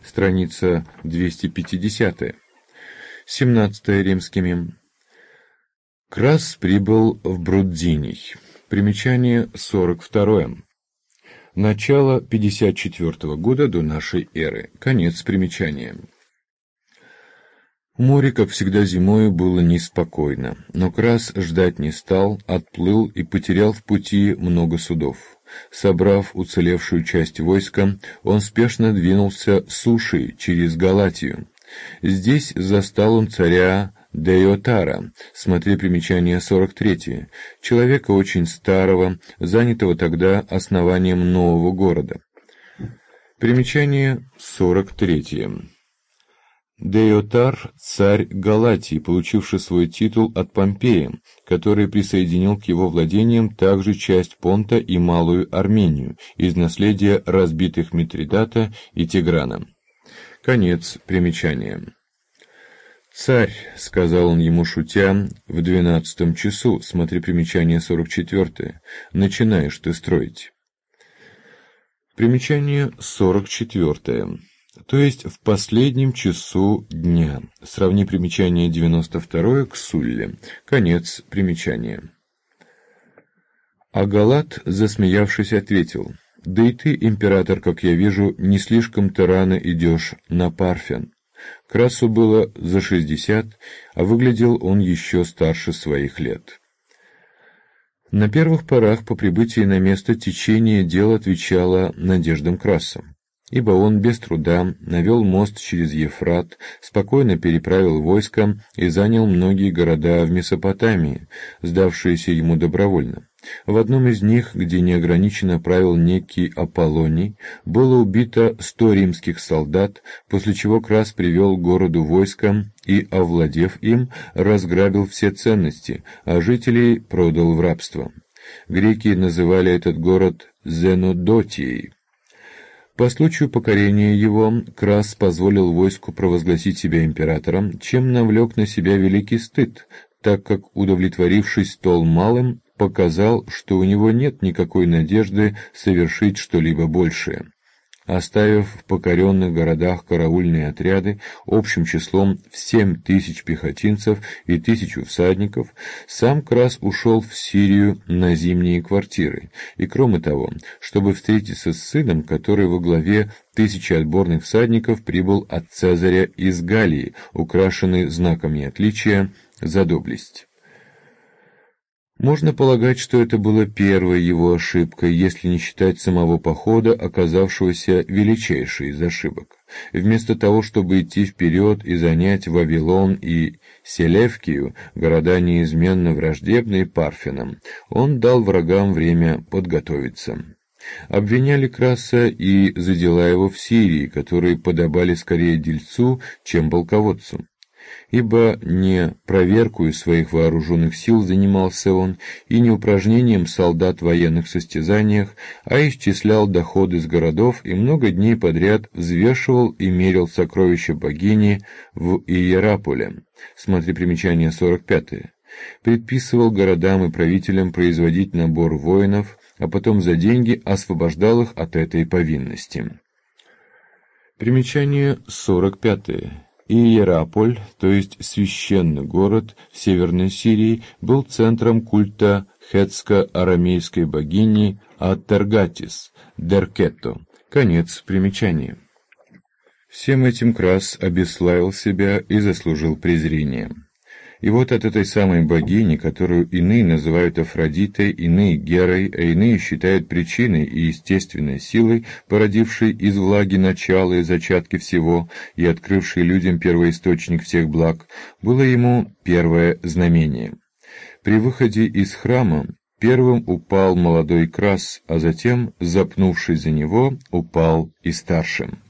страница 250. 17 римскими. Крас прибыл в Брудзиний. Примечание 42. Начало 54 года до нашей эры. Конец примечания. У моря, как всегда зимою, было неспокойно, но Крас ждать не стал, отплыл и потерял в пути много судов. Собрав уцелевшую часть войска, он спешно двинулся сушей через Галатию. Здесь застал он царя Деиотара, смотри примечание 43, человека очень старого, занятого тогда основанием нового города. Примечание 43. Деиотар – царь Галатии, получивший свой титул от Помпея, который присоединил к его владениям также часть Понта и Малую Армению из наследия разбитых Митридата и Тиграна. Конец примечания. «Царь», — сказал он ему шутя, — «в 12 часу, смотри примечание 44, начинаешь ты строить». Примечание 44. То есть в последнем часу дня. Сравни примечание 92 к Сулле. Конец примечания. А Галат, засмеявшись, ответил: «Да и ты, император, как я вижу, не слишком-то рано идешь на Парфян». Красу было за 60, а выглядел он еще старше своих лет. На первых порах по прибытии на место течение дел отвечало надеждам Краса, ибо он без труда навел мост через Ефрат, спокойно переправил войско и занял многие города в Месопотамии, сдавшиеся ему добровольно. В одном из них, где неограниченно правил некий Аполлоний, было убито 100 римских солдат, после чего Крас привел к городу войско и, овладев им, разграбил все ценности, а жителей продал в рабство. Греки называли этот город Зенодотией. По случаю покорения его Крас позволил войску провозгласить себя императором, чем навлек на себя великий стыд, так как, удовлетворившись столь малым, показал, что у него нет никакой надежды совершить что-либо большее. Оставив в покоренных городах караульные отряды общим числом в 7000 пехотинцев и 1000 всадников, сам Крас ушел в Сирию на зимние квартиры, и кроме того, чтобы встретиться с сыном, который во главе 1000 отборных всадников прибыл от Цезаря из Галлии, украшенный знаками отличия за доблесть. Можно полагать, что это была первая его ошибка, если не считать самого похода, оказавшегося величайшей из ошибок. Вместо того, чтобы идти вперед и занять Вавилон и Селевкию, города неизменно враждебные Парфянам, он дал врагам время подготовиться. Обвиняли Краса и за дела его в Сирии, которые подобали скорее дельцу, чем полководцу. Ибо не проверкою своих вооруженных сил занимался он, и не упражнением солдат в военных состязаниях, а исчислял доходы с городов и много дней подряд взвешивал и мерил сокровища богини в Иераполе. Смотри примечание 45. Предписывал городам и правителям производить набор воинов, а потом за деньги освобождал их от этой повинности. Примечание 45. Иераполь, то есть священный город в Северной Сирии, был центром культа хетско-арамейской богини Атергатис, Деркетто. Конец примечания. Всем этим Крас обесславил себя и заслужил презрение. И вот от этой самой богини, которую иные называют Афродитой, иные Герой, а иные считают причиной и естественной силой, породившей из влаги начало и зачатки всего и открывшей людям первоисточник всех благ, было ему первое знамение. При выходе из храма первым упал молодой Крас, а затем, запнувшись за него, упал и старшим.